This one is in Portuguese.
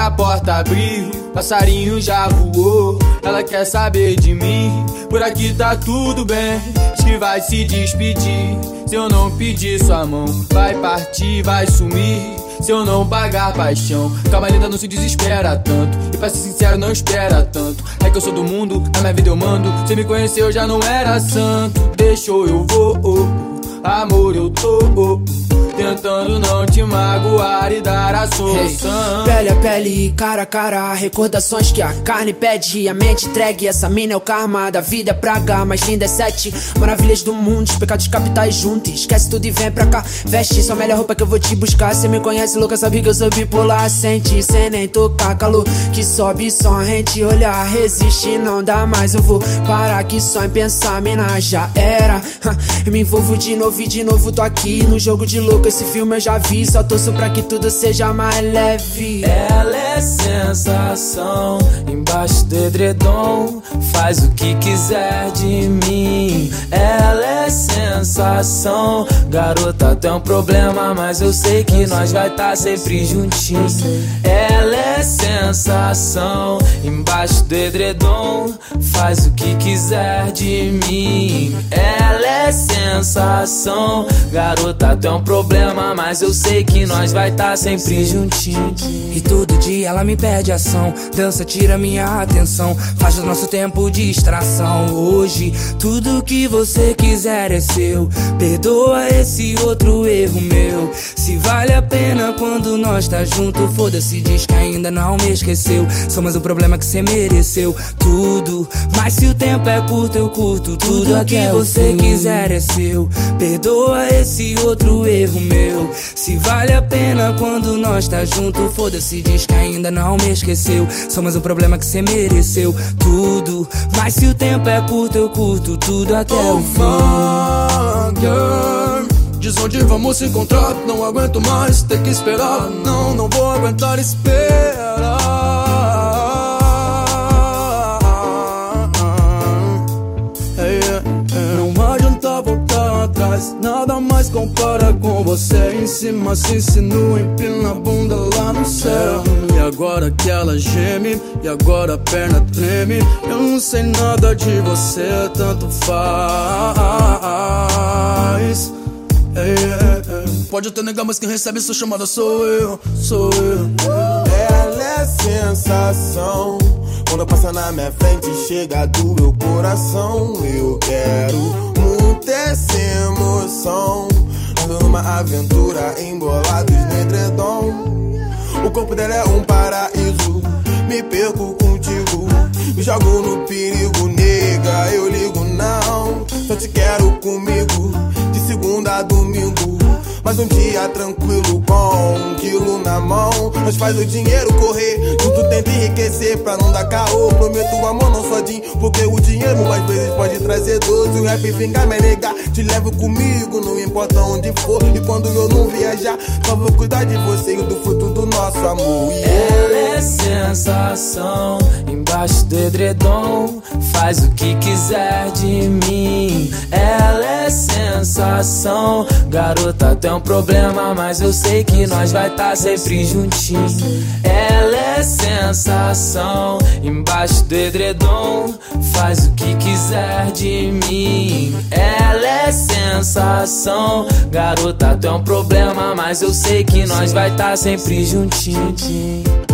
a porta abriu, passarinho já voou. Ela quer saber de mim, por aqui tá tudo bem. Diz que vai se despedir, se eu não pedir sua mão. Vai partir, vai sumir, se eu não pagar paixão. Calma linda, não se desespera tanto, e pra ser sincero não espera tanto. É que eu sou do mundo, na minha vida eu mando. Cê me conheceu, eu já não era santo. Deixou eu vou, amor eu tô tentando não te magoar e dar a solução. Pele a pele, cara a cara, recordações que a carne pede, a mente entregue. Essa mina é o karma da vida, é praga. Mais linda é 7 maravilhas do mundo, os pecados capitais juntos. Esquece tudo e vem pra cá, veste sua melhor roupa que eu vou te buscar. Cê me conhece, louca, sabe que eu sou bipolar. Sente, sem nem tocar, calor que sobe só a gente olhar. Resiste, não dá mais, eu vou parar que só em pensar, mina já era. Eu me envolvo de novo e de novo tô aqui no jogo de louco. Esse filme eu já vi, só torço pra que tudo seja mais leve. Ela é sensação, embaixo do edredom, faz o que quiser de mim. Ela é sensação, garota tem um problema, mas eu sei que nós vai tá sempre juntinhos. Ela é sensação, embaixo do edredom, faz o que quiser de mim. Ela é sensação, garota tem um problema, mas eu sei que nós vai tá sempre juntinhos. E todo dia ela me pede ação, dança, tira minha atenção, faz do nosso tempo distração. Hoje tudo que você quiser é seu, perdoa esse outro erro meu. Se vale a pena quando nós tá junto, foda-se, diz que ainda não me esqueceu. Só mais um problema que cê mereceu tudo, mas se o tempo é curto eu curto tudo. O que você quiser é seu, perdoa esse outro erro meu. Se vale a pena quando nós tá junto, foda-se, diz que ainda não me esqueceu. Só mais um problema que cê mereceu tudo, mas se o tempo é curto eu curto tudo até o fim. Diz onde vamos se encontrar, não aguento mais ter que esperar. Não, não vou aguentar esperar. Não adianta voltar atrás, nada mais compara com você. Em cima se insinua, empina a bunda lá no céu. E agora que ela geme, e agora a perna treme. Eu não sei nada de você, tanto faz. Pode até negar, mas quem recebe sua chamada sou eu, sou eu. Ela é sensação, quando passa na minha frente chega do meu coração. Eu quero muito essa emoção, numa aventura embolados no edredom. O corpo dela é um paraíso, me perco contigo, me jogo no perigo, nega, eu ligo não. Só te quero comigo, de segunda a domingo, mas um dia tranquilo com 1 quilo na mão. Nós faz o dinheiro correr, junto tenta enriquecer pra não dar caô. Prometo amor não sodinho, porque o dinheiro às vezes pode trazer dor. Se o rap vingar me negar, te levo comigo, não importa onde for. E quando eu não viajar, só vou cuidar de você e do fruto do nosso amor. Ela é sensação, embaixo do edredom, faz o que quiser de mim. Ela é sensação, garota tem um problema, mas eu sei que nós vai tá sempre juntinhos. Ela é sensação, embaixo do edredom, faz o que quiser de mim. Ela é sensação, garota tem um problema, mas eu sei que nós vai tá sempre juntinhos.